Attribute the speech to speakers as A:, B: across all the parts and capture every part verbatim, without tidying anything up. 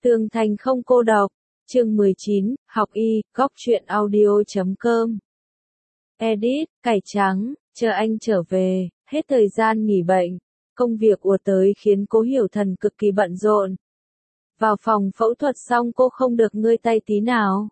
A: Tường thành không cô độc. Chương mười chín, học y, góc truyện audio chấm com. Edit, cải trắng, chờ anh trở về, hết thời gian nghỉ bệnh. Công việc ùa tới khiến Cố Hiểu Thần cực kỳ bận rộn. Vào phòng phẫu thuật xong cô không được ngơi tay tí nào.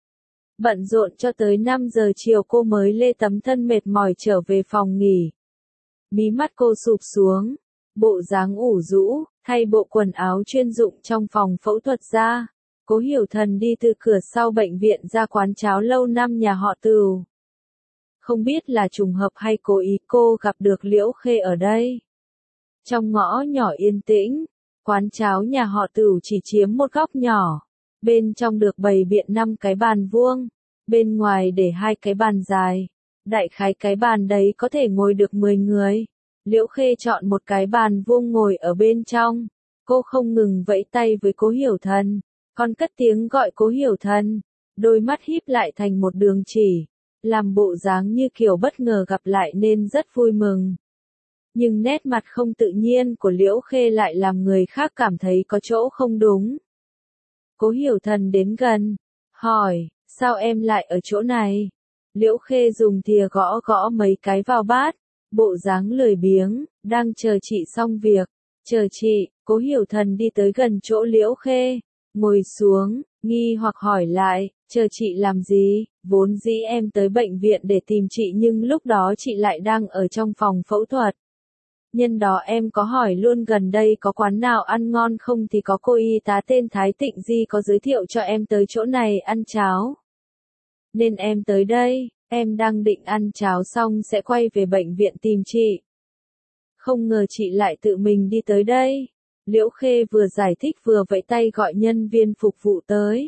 A: Bận rộn cho tới năm giờ chiều cô mới lê tấm thân mệt mỏi trở về phòng nghỉ. Mí mắt cô sụp xuống, bộ dáng ủ rũ, thay bộ quần áo chuyên dụng trong phòng phẫu thuật ra. Cố Hiểu Thần đi từ cửa sau bệnh viện ra quán cháo lâu năm nhà họ Tửu. Không biết là trùng hợp hay cố ý cô gặp được Liễu Khê ở đây. Trong ngõ nhỏ yên tĩnh, quán cháo nhà họ Tửu chỉ chiếm một góc nhỏ. Bên trong được bày biện năm cái bàn vuông, bên ngoài để hai cái bàn dài. Đại khái cái bàn đấy có thể ngồi được mười người. Liễu Khê chọn một cái bàn vuông ngồi ở bên trong. Cô không ngừng vẫy tay với Cố Hiểu Thần, còn cất tiếng gọi Cố Hiểu Thần, đôi mắt híp lại thành một đường chỉ, làm bộ dáng như kiểu bất ngờ gặp lại nên rất vui mừng. Nhưng nét mặt không tự nhiên của Liễu Khê lại làm người khác cảm thấy có chỗ không đúng. Cố Hiểu Thần đến gần, hỏi, sao em lại ở chỗ này? Liễu Khê dùng thìa gõ gõ mấy cái vào bát, bộ dáng lười biếng, đang chờ chị xong việc. Chờ chị. Cố Hiểu Thần đi tới gần chỗ Liễu Khê, ngồi xuống, nghi hoặc hỏi lại, chờ chị làm gì? Vốn dĩ em tới bệnh viện để tìm chị nhưng lúc đó chị lại đang ở trong phòng phẫu thuật. Nhân đó em có hỏi luôn gần đây có quán nào ăn ngon không thì có cô y tá tên Thái Tịnh Di có giới thiệu cho em tới chỗ này ăn cháo. Nên em tới đây, em đang định ăn cháo xong sẽ quay về bệnh viện tìm chị. Không ngờ chị lại tự mình đi tới đây. Liễu Khê vừa giải thích vừa vẫy tay gọi nhân viên phục vụ tới.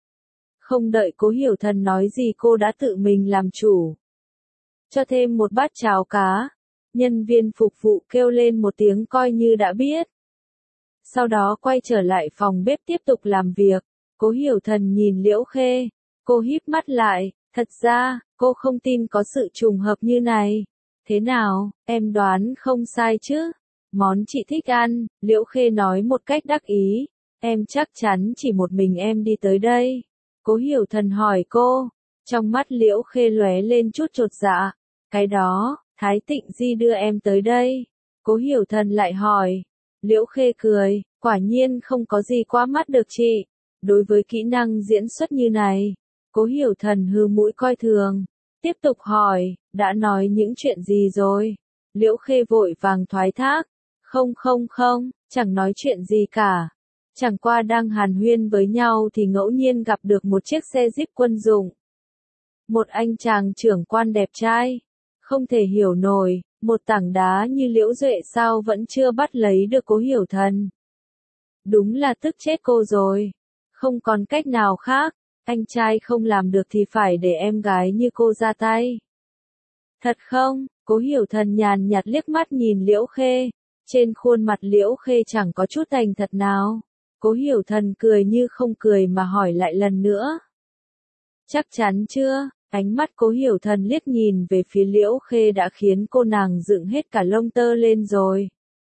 A: Không đợi Cố Hiểu Thần nói gì cô đã tự mình làm chủ. Cho thêm một bát cháo cá. Nhân viên phục vụ kêu lên một tiếng coi như đã biết. Sau đó quay trở lại phòng bếp tiếp tục làm việc. Cố Hiểu Thần nhìn Liễu Khê. Cô híp mắt lại. Thật ra, cô không tin có sự trùng hợp như này. Thế nào, em đoán không sai chứ? Món chị thích ăn, Liễu Khê nói một cách đắc ý. Em chắc chắn chỉ một mình em đi tới đây. Cố Hiểu Thần hỏi cô. Trong mắt Liễu Khê lóe lên chút chột dạ. Cái đó, Thái Tịnh Di đưa em tới đây. Cố Hiểu Thần lại hỏi. Liễu Khê cười, quả nhiên không có gì quá mắt được chị. Đối với kỹ năng diễn xuất như này, Cố Hiểu Thần hừ mũi coi thường. Tiếp tục hỏi, đã nói những chuyện gì rồi? Liễu Khê vội vàng thoái thác. Không không không, chẳng nói chuyện gì cả. Chẳng qua đang hàn huyên với nhau thì ngẫu nhiên gặp được một chiếc xe jeep quân dụng. Một anh chàng trưởng quan đẹp trai. Không thể hiểu nổi, một tảng đá như Liễu Duệ sao vẫn chưa bắt lấy được Cố Hiểu Thần. Đúng là tức chết cô rồi. Không còn cách nào khác, anh trai không làm được thì phải để em gái như cô ra tay. Thật không? Cố Hiểu Thần nhàn nhạt liếc mắt nhìn Liễu Khê. Trên khuôn mặt Liễu Khê chẳng có chút thành thật nào. Cố Hiểu Thần cười như không cười mà hỏi lại lần nữa. Chắc chắn chưa? Ánh mắt Cố Hiểu Thần liếc nhìn về phía Liễu Khê đã khiến cô nàng dựng hết cả lông tơ lên rồi.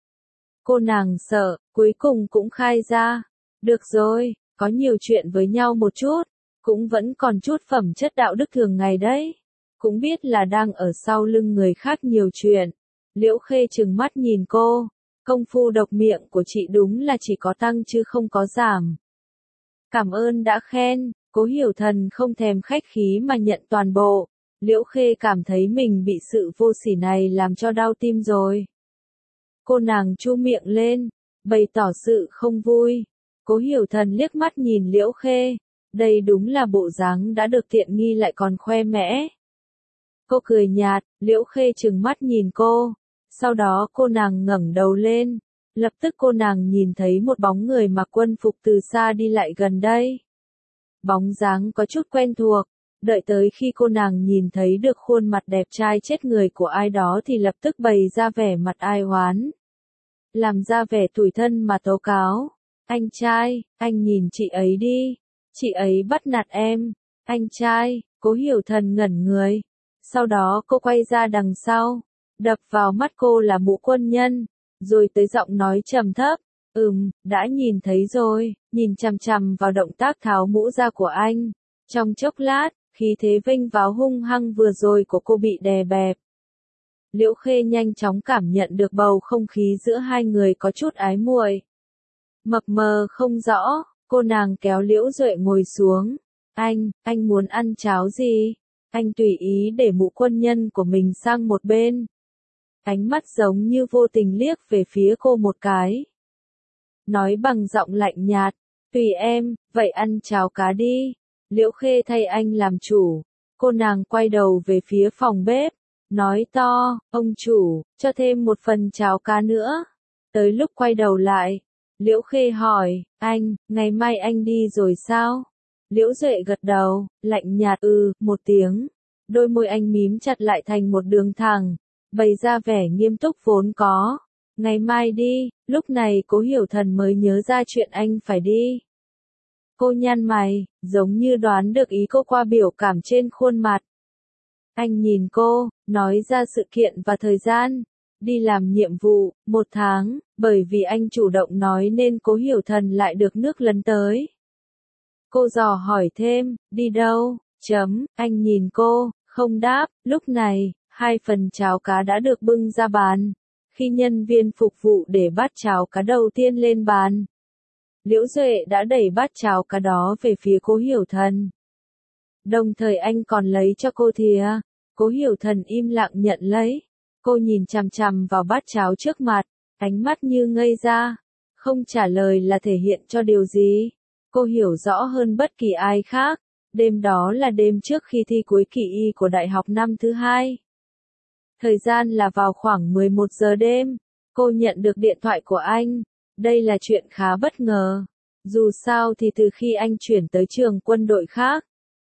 A: Cô nàng sợ, cuối cùng cũng khai ra. Được rồi, có nhiều chuyện với nhau một chút, cũng vẫn còn chút phẩm chất đạo đức thường ngày đấy. Cũng biết là đang ở sau lưng người khác nhiều chuyện. Liễu Khê trừng mắt nhìn cô. Công phu độc miệng của chị đúng là chỉ có tăng chứ không có giảm. Cảm ơn đã khen. Cố Hiểu Thần không thèm khách khí mà nhận toàn bộ. Liễu Khê cảm thấy mình bị sự vô sỉ này làm cho đau tim rồi. Cô nàng chu miệng lên, bày tỏ sự không vui. Cố Hiểu Thần liếc mắt nhìn Liễu Khê. Đây đúng là bộ dáng đã được tiện nghi lại còn khoe mẽ. Cô cười nhạt, Liễu Khê trừng mắt nhìn cô. Sau đó cô nàng ngẩng đầu lên. Lập tức cô nàng nhìn thấy một bóng người mặc quân phục từ xa đi lại gần đây. Bóng dáng có chút quen thuộc. Đợi tới khi cô nàng nhìn thấy được khuôn mặt đẹp trai chết người của ai đó thì lập tức bày ra vẻ mặt ai oán. Làm ra vẻ tủi thân mà tố cáo. Anh trai, anh nhìn chị ấy đi. Chị ấy bắt nạt em. Anh trai, Cố Hiểu Thần ngẩn người. Sau đó cô quay ra đằng sau. Đập vào mắt cô là mũ quân nhân. Rồi tới giọng nói trầm thấp. Ừm, đã nhìn thấy rồi, nhìn chằm chằm vào động tác tháo mũ ra của anh. Trong chốc lát, khí thế vênh váo hung hăng vừa rồi của cô bị đè bẹp. Liễu Khê nhanh chóng cảm nhận được bầu không khí giữa hai người có chút ái muội. Mập mờ không rõ, cô nàng kéo Liễu Duệ ngồi xuống. Anh, anh muốn ăn cháo gì? Anh tùy ý để mụ quân nhân của mình sang một bên. Ánh mắt giống như vô tình liếc về phía cô một cái. Nói bằng giọng lạnh nhạt, tùy em, vậy ăn cháo cá đi. Liễu Khê thay anh làm chủ. Cô nàng quay đầu về phía phòng bếp. Nói to, ông chủ, cho thêm một phần cháo cá nữa. Tới lúc quay đầu lại, Liễu Khê hỏi, anh, ngày mai anh đi rồi sao? Liễu Duệ gật đầu, lạnh nhạt ừ, một tiếng. Đôi môi anh mím chặt lại thành một đường thẳng, bày ra vẻ nghiêm túc vốn có. Ngày mai đi, lúc này Cố Hiểu Thần mới nhớ ra chuyện anh phải đi. Cô nhăn mày, giống như đoán được ý cô qua biểu cảm trên khuôn mặt. Anh nhìn cô, nói ra sự kiện và thời gian. Đi làm nhiệm vụ, một tháng, bởi vì anh chủ động nói nên Cố Hiểu Thần lại được nước lấn tới. Cô dò hỏi thêm, đi đâu, chấm, anh nhìn cô, không đáp, lúc này, hai phần cháo cá đã được bưng ra bàn. Khi nhân viên phục vụ để bát cháo cá đầu tiên lên bàn, Liễu Duệ đã đẩy bát cháo cá đó về phía Cố Hiểu Thần. Đồng thời anh còn lấy cho cô thìa. Cố Hiểu Thần im lặng nhận lấy. Cô nhìn chằm chằm vào bát cháo trước mặt, ánh mắt như ngây ra. Không trả lời là thể hiện cho điều gì. Cô hiểu rõ hơn bất kỳ ai khác. Đêm đó là đêm trước khi thi cuối kỳ y của đại học năm thứ hai. Thời gian là vào khoảng mười một giờ đêm. Cô nhận được điện thoại của anh. Đây là chuyện khá bất ngờ. Dù sao thì từ khi anh chuyển tới trường quân đội khác,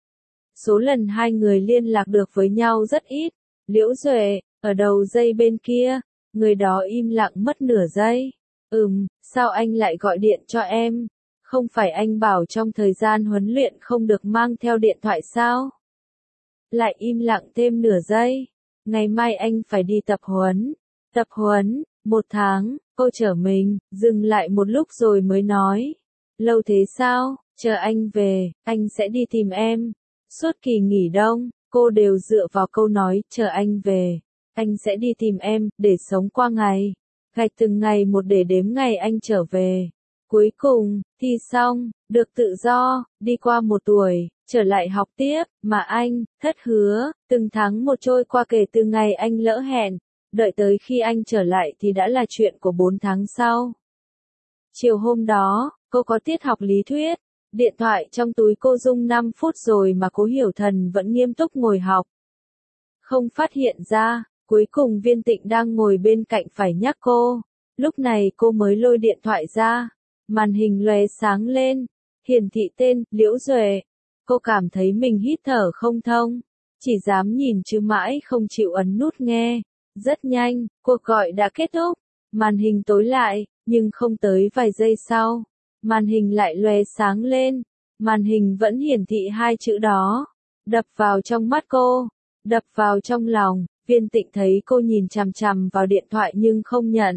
A: số lần hai người liên lạc được với nhau rất ít. Liễu Duệ, ở đầu dây bên kia, người đó im lặng mất nửa giây. Ừm, sao anh lại gọi điện cho em? Không phải anh bảo trong thời gian huấn luyện không được mang theo điện thoại sao? Lại im lặng thêm nửa giây. Ngày mai anh phải đi tập huấn. Tập huấn, một tháng, cô trở mình, dừng lại một lúc rồi mới nói. Lâu thế sao, chờ anh về, anh sẽ đi tìm em. Suốt kỳ nghỉ đông, cô đều dựa vào câu nói, chờ anh về, anh sẽ đi tìm em, để sống qua ngày. Gạch từng ngày một để đếm ngày anh trở về. Cuối cùng, thi xong, được tự do, đi qua một tuổi, trở lại học tiếp, mà anh, thất hứa, từng tháng một trôi qua kể từ ngày anh lỡ hẹn, đợi tới khi anh trở lại thì đã là chuyện của bốn tháng sau. Chiều hôm đó, cô có tiết học lý thuyết, điện thoại trong túi cô rung năm phút rồi mà Cố Hiểu Thần vẫn nghiêm túc ngồi học. Không phát hiện ra, cuối cùng Viên Tịnh đang ngồi bên cạnh phải nhắc cô. Lúc này cô mới lôi điện thoại ra, màn hình lóe sáng lên, hiển thị tên, Liễu Duệ. Cô cảm thấy mình hít thở không thông, chỉ dám nhìn chứ mãi không chịu ấn nút nghe. Rất nhanh, cuộc gọi đã kết thúc, màn hình tối lại, nhưng không tới vài giây sau, màn hình lại lóe sáng lên, màn hình vẫn hiển thị hai chữ đó, đập vào trong mắt cô, đập vào trong lòng. Viên Tịnh thấy cô nhìn chằm chằm vào điện thoại nhưng không nhận.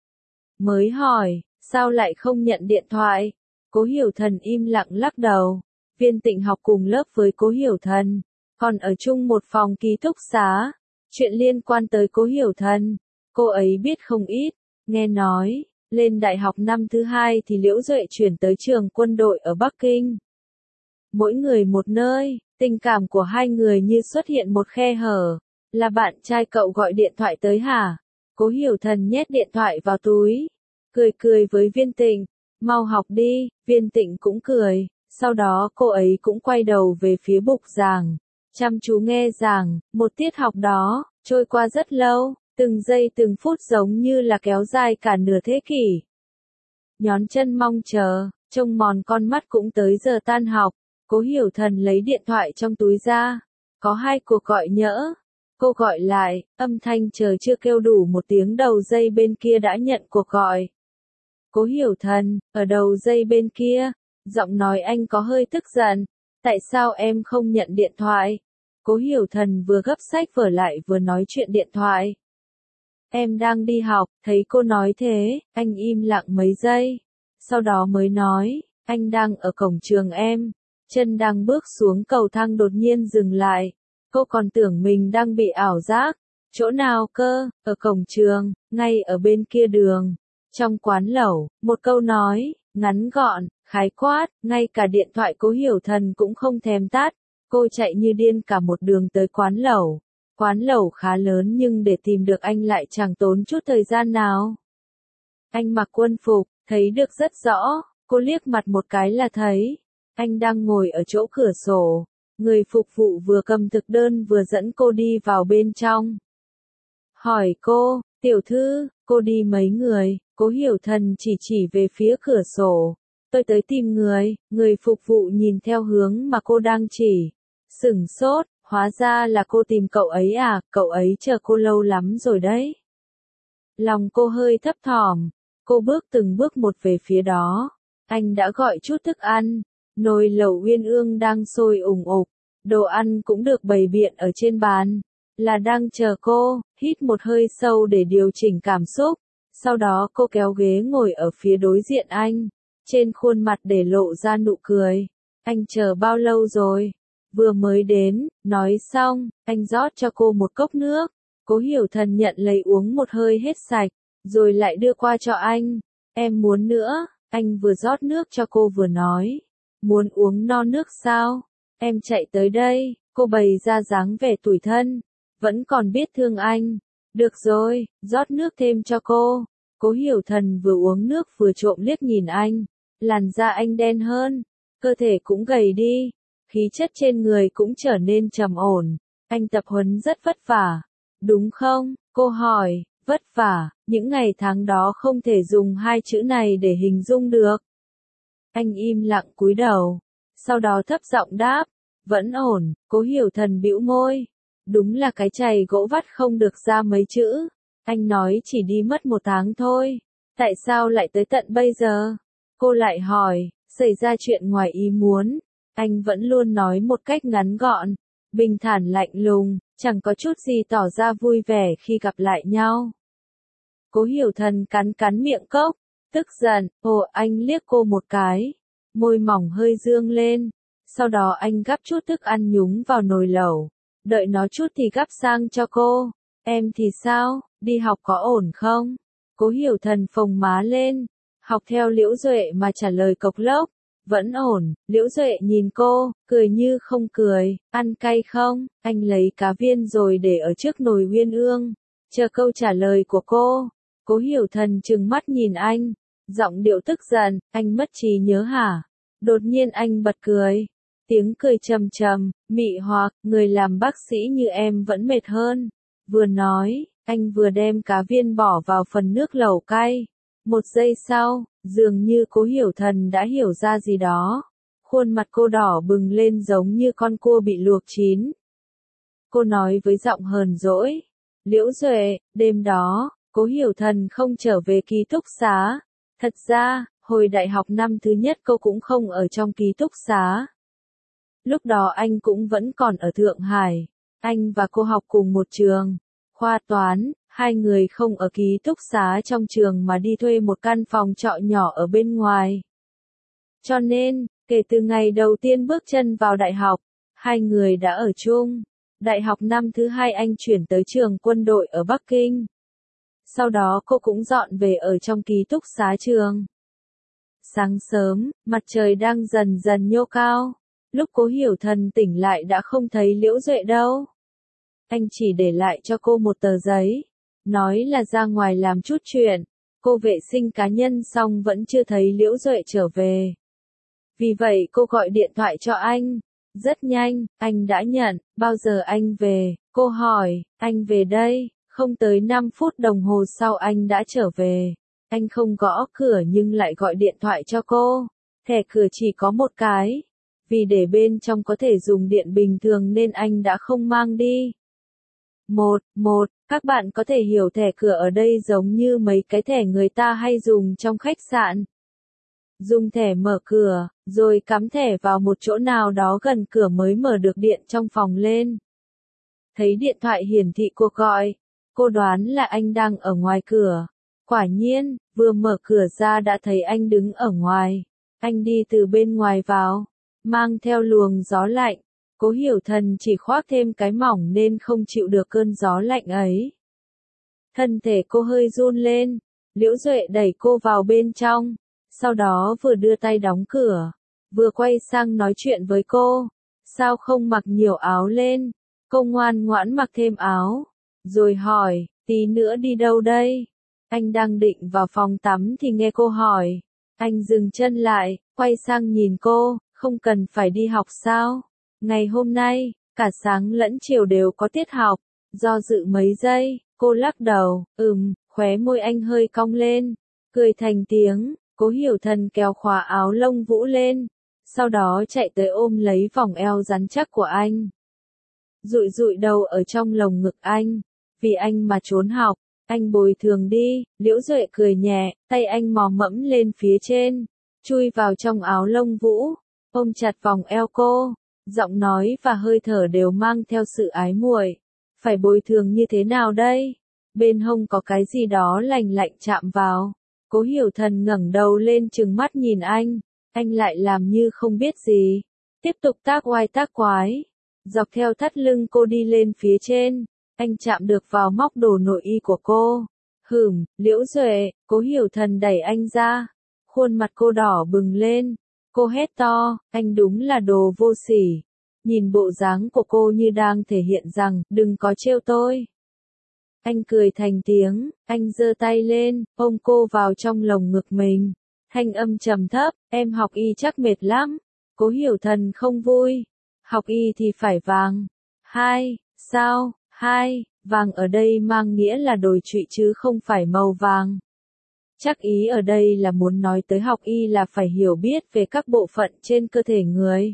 A: Mới hỏi, sao lại không nhận điện thoại? Cố Hiểu Thần im lặng lắc đầu. Viên Tịnh học cùng lớp với Cố Hiểu Thần, còn ở chung một phòng ký túc xá. Chuyện liên quan tới Cố Hiểu Thần, cô ấy biết không ít. Nghe nói, lên đại học năm thứ hai thì Liễu Duệ chuyển tới trường quân đội ở Bắc Kinh. Mỗi người một nơi, tình cảm của hai người như xuất hiện một khe hở. Là bạn trai cậu gọi điện thoại tới hả? Cố Hiểu Thần nhét điện thoại vào túi, cười cười với Viên Tịnh, mau học đi. Viên Tịnh cũng cười, sau đó cô ấy cũng quay đầu về phía bục giảng, chăm chú nghe giảng. Một tiết học đó, trôi qua rất lâu, từng giây từng phút giống như là kéo dài cả nửa thế kỷ. Nhón chân mong chờ, trông mòn con mắt cũng tới giờ tan học. Cố Hiểu Thần lấy điện thoại trong túi ra, có hai cuộc gọi nhỡ. Cô gọi lại, âm thanh chờ chưa kêu đủ một tiếng đầu dây bên kia đã nhận cuộc gọi. Cố Hiểu Thần, ở đầu dây bên kia, giọng nói anh có hơi tức giận. Tại sao em không nhận điện thoại? Cố Hiểu Thần vừa gấp sách vở lại vừa nói chuyện điện thoại. Em đang đi học, thấy cô nói thế, anh im lặng mấy giây. sau đó mới nói, anh đang ở cổng trường em. Chân đang bước xuống cầu thang đột nhiên dừng lại. Cô còn tưởng mình đang bị ảo giác. Chỗ nào cơ? Ở cổng trường, ngay ở bên kia đường. Trong quán lẩu, một câu nói, ngắn gọn, khái quát, ngay cả điện thoại Cố Hiểu Thần cũng không thèm tắt. Cô chạy như điên cả một đường tới quán lẩu. Quán lẩu khá lớn nhưng để tìm được anh lại chẳng tốn chút thời gian nào. Anh mặc quân phục, thấy được rất rõ, cô liếc mặt một cái là thấy. Anh đang ngồi ở chỗ cửa sổ, người phục vụ vừa cầm thực đơn vừa dẫn cô đi vào bên trong. Hỏi cô, tiểu thư, cô đi mấy người? Cố Hiểu Thần chỉ chỉ về phía cửa sổ. Tôi tới tìm người, người phục vụ nhìn theo hướng mà cô đang chỉ. Sửng sốt, hóa ra là cô tìm cậu ấy à, cậu ấy chờ cô lâu lắm rồi đấy. Lòng cô hơi thấp thỏm, cô bước từng bước một về phía đó. Anh đã gọi chút thức ăn, nồi lẩu uyên ương đang sôi ủng ục, đồ ăn cũng được bày biện ở trên bàn. Là đang chờ cô, hít một hơi sâu để điều chỉnh cảm xúc. Sau đó cô kéo ghế ngồi ở phía đối diện anh, trên khuôn mặt để lộ ra nụ cười. Anh chờ bao lâu rồi? Vừa mới đến, nói xong, anh rót cho cô một cốc nước. Cố Hiểu Thần nhận lấy uống một hơi hết sạch, rồi lại đưa qua cho anh. Em muốn nữa, anh vừa rót nước cho cô vừa nói. Muốn uống no nước sao? Em chạy tới đây, cô bày ra dáng vẻ tủi thân, vẫn còn biết thương anh. Được rồi, rót nước thêm cho cô. Cố Hiểu Thần vừa uống nước vừa trộm liếc nhìn anh. Làn da anh đen hơn, cơ thể cũng gầy đi, khí chất trên người cũng trở nên trầm ổn. Anh tập huấn rất vất vả, đúng không? Cô hỏi, vất vả, những ngày tháng đó không thể dùng hai chữ này để hình dung được. Anh im lặng cúi đầu, sau đó thấp giọng đáp, vẫn ổn. Cố Hiểu Thần bĩu môi, đúng là cái chày gỗ vắt không được ra mấy chữ. Anh nói chỉ đi mất một tháng thôi, tại sao lại tới tận bây giờ? Cô lại hỏi, xảy ra chuyện ngoài ý muốn. Anh vẫn luôn nói một cách ngắn gọn, bình thản lạnh lùng, chẳng có chút gì tỏ ra vui vẻ khi gặp lại nhau. Cố Hiểu Thần cắn cắn miệng cốc, tức giận, ồ anh liếc cô một cái, môi mỏng hơi dương lên, sau đó anh gắp chút thức ăn nhúng vào nồi lẩu, đợi nó chút thì gắp sang cho cô. Em thì sao, đi học có ổn không? Cố Hiểu Thần phồng má lên, học theo Liễu Duệ mà trả lời cộc lốc. Vẫn ổn. Liễu Duệ nhìn cô, cười như không cười. Ăn cay không? Anh lấy cá viên rồi để ở trước nồi uyên ương, chờ câu trả lời của cô. Cố Hiểu Thần trừng mắt nhìn anh, giọng điệu tức giận. Anh mất trí nhớ hả? Đột nhiên anh bật cười, tiếng cười trầm trầm, mị hoặc. Người làm bác sĩ như em vẫn mệt hơn. Vừa nói, anh vừa đem cá viên bỏ vào phần nước lẩu cay. Một giây sau, dường như Cố Hiểu Thần đã hiểu ra gì đó. Khuôn mặt cô đỏ bừng lên giống như con cua bị luộc chín. Cô nói với giọng hờn dỗi, Liễu Duệ, đêm đó, Cố Hiểu Thần không trở về ký túc xá. Thật ra, hồi đại học năm thứ nhất cô cũng không ở trong ký túc xá. Lúc đó anh cũng vẫn còn ở Thượng Hải. Anh và cô học cùng một trường, khoa toán. Hai người không ở ký túc xá trong trường mà đi thuê một căn phòng trọ nhỏ ở bên ngoài. Cho nên, kể từ ngày đầu tiên bước chân vào đại học, hai người đã ở chung. Đại học năm thứ hai anh chuyển tới trường quân đội ở Bắc Kinh. Sau đó cô cũng dọn về ở trong ký túc xá trường. Sáng sớm, mặt trời đang dần dần nhô cao. Lúc Cố Hiểu Thần tỉnh lại đã không thấy Liễu Duệ đâu. Anh chỉ để lại cho cô một tờ giấy, nói là ra ngoài làm chút chuyện. Cô vệ sinh cá nhân xong vẫn chưa thấy Liễu Duệ trở về. Vì vậy cô gọi điện thoại cho anh. Rất nhanh, anh đã nhận. Bao giờ anh về? Cô hỏi. Anh về đây. Không tới năm phút đồng hồ sau anh đã trở về. Anh không gõ cửa nhưng lại gọi điện thoại cho cô. Thẻ cửa chỉ có một cái. Vì để bên trong có thể dùng điện bình thường nên anh đã không mang đi. Một, một, các bạn có thể hiểu thẻ cửa ở đây giống như mấy cái thẻ người ta hay dùng trong khách sạn. Dùng thẻ mở cửa, rồi cắm thẻ vào một chỗ nào đó gần cửa mới mở được điện trong phòng lên. Thấy điện thoại hiển thị cuộc gọi, cô đoán là anh đang ở ngoài cửa. Quả nhiên, vừa mở cửa ra đã thấy anh đứng ở ngoài. Anh đi từ bên ngoài vào, mang theo luồng gió lạnh. Cố Hiểu Thần chỉ khoác thêm cái mỏng nên không chịu được cơn gió lạnh ấy. Thân thể cô hơi run lên, Liễu Duệ đẩy cô vào bên trong, sau đó vừa đưa tay đóng cửa, vừa quay sang nói chuyện với cô. Sao không mặc nhiều áo lên? Cô ngoan ngoãn mặc thêm áo, rồi hỏi, tí nữa đi đâu đây? Anh đang định vào phòng tắm thì nghe cô hỏi. Anh dừng chân lại, quay sang nhìn cô, không cần phải đi học sao? Ngày hôm nay, cả sáng lẫn chiều đều có tiết học. Do dự mấy giây, cô lắc đầu, ừm, khóe môi anh hơi cong lên, cười thành tiếng. Cố Hiểu Thần kéo khóa áo lông vũ lên, sau đó chạy tới ôm lấy vòng eo rắn chắc của anh. Dụi dụi đầu ở trong lồng ngực anh, vì anh mà trốn học, anh bồi thường đi. Liễu Duệ cười nhẹ, tay anh mò mẫm lên phía trên, chui vào trong áo lông vũ, ôm chặt vòng eo cô, giọng nói và hơi thở đều mang theo sự ái muội. Phải bồi thường như thế nào đây? Bên hông có cái gì đó lành lạnh chạm vào. Cố Hiểu Thần ngẩng đầu lên trừng mắt nhìn anh, anh lại làm như không biết gì, tiếp tục tác oai tác quái, dọc theo thắt lưng cô đi lên phía trên, anh chạm được vào móc đồ nội y của cô. Hửm, Liễu Duệ, Cố Hiểu Thần đẩy anh ra, khuôn mặt cô đỏ bừng lên, cô hét to, anh đúng là đồ vô sỉ. Nhìn bộ dáng của cô như đang thể hiện rằng, đừng có trêu tôi. Anh cười thành tiếng, anh giơ tay lên, ôm cô vào trong lồng ngực mình. Thanh âm trầm thấp, em học y chắc mệt lắm. Cố Hiểu Thần không vui. Học y thì phải vàng. Hai, sao, hai, vàng ở đây mang nghĩa là đồi trụy chứ không phải màu vàng. Chắc ý ở đây là muốn nói tới học y là phải hiểu biết về các bộ phận trên cơ thể người.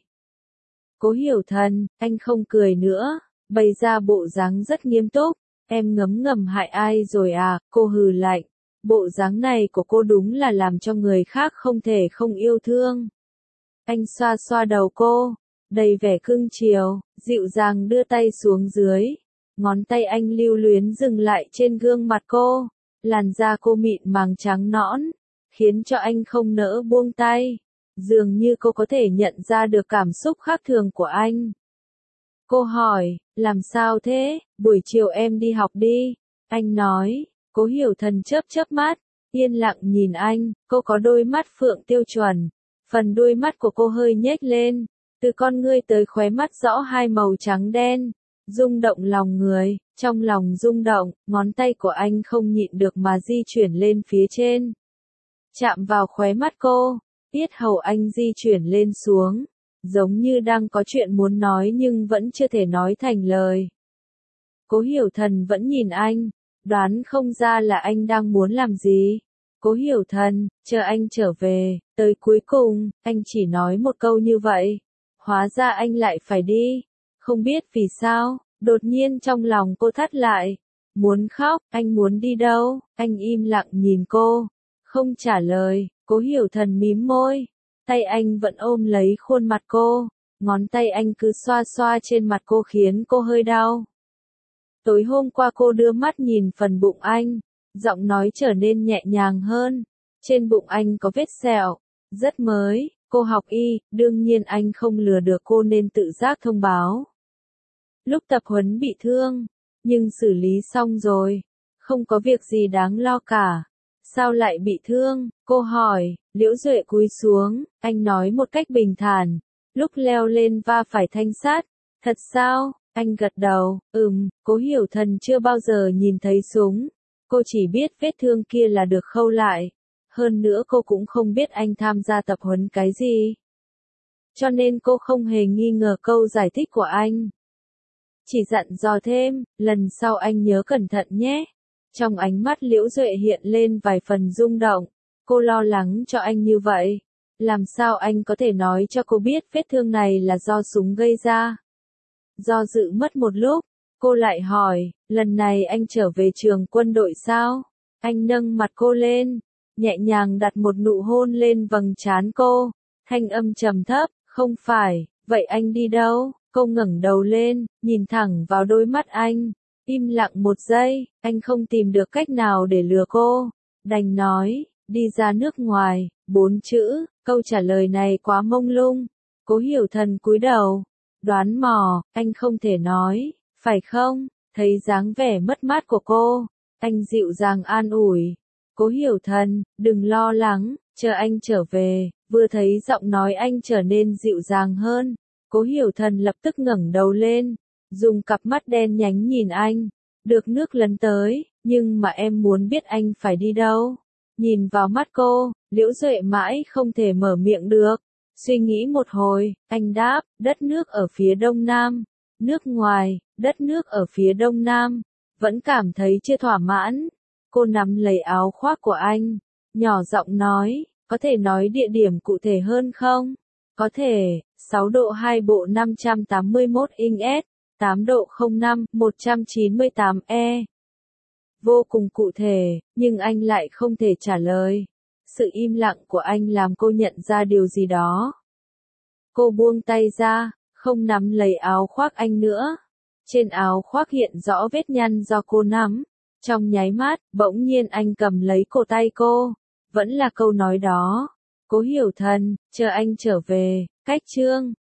A: Cố Hiểu Thần, anh không cười nữa, bày ra bộ dáng rất nghiêm túc. Em ngấm ngầm hại ai rồi à? Cô hừ lạnh. Bộ dáng này của cô đúng là làm cho người khác không thể không yêu thương. Anh xoa xoa đầu cô, đầy vẻ cưng chiều, dịu dàng đưa tay xuống dưới. Ngón tay anh lưu luyến dừng lại trên gương mặt cô. Làn da cô mịn màng trắng nõn, khiến cho anh không nỡ buông tay. Dường như cô có thể nhận ra được cảm xúc khác thường của anh. Cô hỏi, làm sao thế? Buổi chiều em đi học đi. Anh nói. Cố Hiểu Thần chớp chớp mắt, yên lặng nhìn anh. Cô có đôi mắt phượng tiêu chuẩn. Phần đuôi mắt của cô hơi nhếch lên, từ con ngươi tới khóe mắt rõ hai màu trắng đen, rung động lòng người. Trong lòng rung động, ngón tay của anh không nhịn được mà di chuyển lên phía trên, chạm vào khóe mắt cô. Yết hầu anh di chuyển lên xuống, giống như đang có chuyện muốn nói nhưng vẫn chưa thể nói thành lời. Cố Hiểu Thần vẫn nhìn anh, đoán không ra là anh đang muốn làm gì. Cố Hiểu Thần, chờ anh trở về. Tới cuối cùng, anh chỉ nói một câu như vậy. Hóa ra anh lại phải đi. Không biết vì sao, đột nhiên trong lòng cô thắt lại. Muốn khóc, anh muốn đi đâu? Anh im lặng nhìn cô, không trả lời. Cố Hiểu Thần mím môi, tay anh vẫn ôm lấy khuôn mặt cô, ngón tay anh cứ xoa xoa trên mặt cô khiến cô hơi đau. Tối hôm qua cô đưa mắt nhìn phần bụng anh, giọng nói trở nên nhẹ nhàng hơn. Trên bụng anh có vết sẹo, rất mới. Cô học y, đương nhiên anh không lừa được cô nên tự giác thông báo. Lúc tập huấn bị thương, nhưng xử lý xong rồi, không có việc gì đáng lo cả. Sao lại bị thương? Cô hỏi. Liễu Duệ cúi xuống, anh nói một cách bình thản. Lúc leo lên va phải thanh sắt. Thật sao? Anh gật đầu. Ừm, Cố Hiểu Thần chưa bao giờ nhìn thấy súng. Cô chỉ biết vết thương kia là được khâu lại. Hơn nữa cô cũng không biết anh tham gia tập huấn cái gì. Cho nên cô không hề nghi ngờ câu giải thích của anh. Chỉ dặn dò thêm, lần sau anh nhớ cẩn thận nhé. Trong ánh mắt Liễu Duệ hiện lên vài phần rung động. Cô lo lắng cho anh như vậy. Làm sao anh có thể nói cho cô biết vết thương này là do súng gây ra? Do dự mất một lúc, cô lại hỏi, lần này anh trở về trường quân đội sao? Anh nâng mặt cô lên, nhẹ nhàng đặt một nụ hôn lên vầng trán cô. Thanh âm trầm thấp, không phải, vậy anh đi đâu? Cô ngẩng đầu lên, nhìn thẳng vào đôi mắt anh. Im lặng một giây, anh không tìm được cách nào để lừa cô. Đành nói, đi ra nước ngoài, bốn chữ, câu trả lời này quá mông lung. Cố Hiểu Thần cúi đầu, đoán mò, anh không thể nói, phải không? Thấy dáng vẻ mất mát của cô, anh dịu dàng an ủi. Cố Hiểu Thần, đừng lo lắng, chờ anh trở về. Vừa thấy giọng nói anh trở nên dịu dàng hơn, Cố Hiểu Thần lập tức ngẩng đầu lên, dùng cặp mắt đen nhánh nhìn anh. Được nước lấn tới, nhưng mà em muốn biết anh phải đi đâu? Nhìn vào mắt cô, Liễu Duệ mãi không thể mở miệng được. Suy nghĩ một hồi, anh đáp, đất nước ở phía đông nam. Nước ngoài, đất nước ở phía đông nam. Vẫn cảm thấy chưa thỏa mãn. Cô nắm lấy áo khoác của anh, nhỏ giọng nói, có thể nói địa điểm cụ thể hơn không? Có thể, sáu độ hai bộ năm trăm tám mươi mốt inch S, tám độ không năm, một trăm chín mươi tám E. Vô cùng cụ thể, nhưng anh lại không thể trả lời. Sự im lặng của anh làm cô nhận ra điều gì đó. Cô buông tay ra, không nắm lấy áo khoác anh nữa. Trên áo khoác hiện rõ vết nhăn do cô nắm. Trong nháy mắt, bỗng nhiên anh cầm lấy cổ tay cô. Vẫn là câu nói đó. Cố Hiểu Thần, chờ anh trở về, cách chương.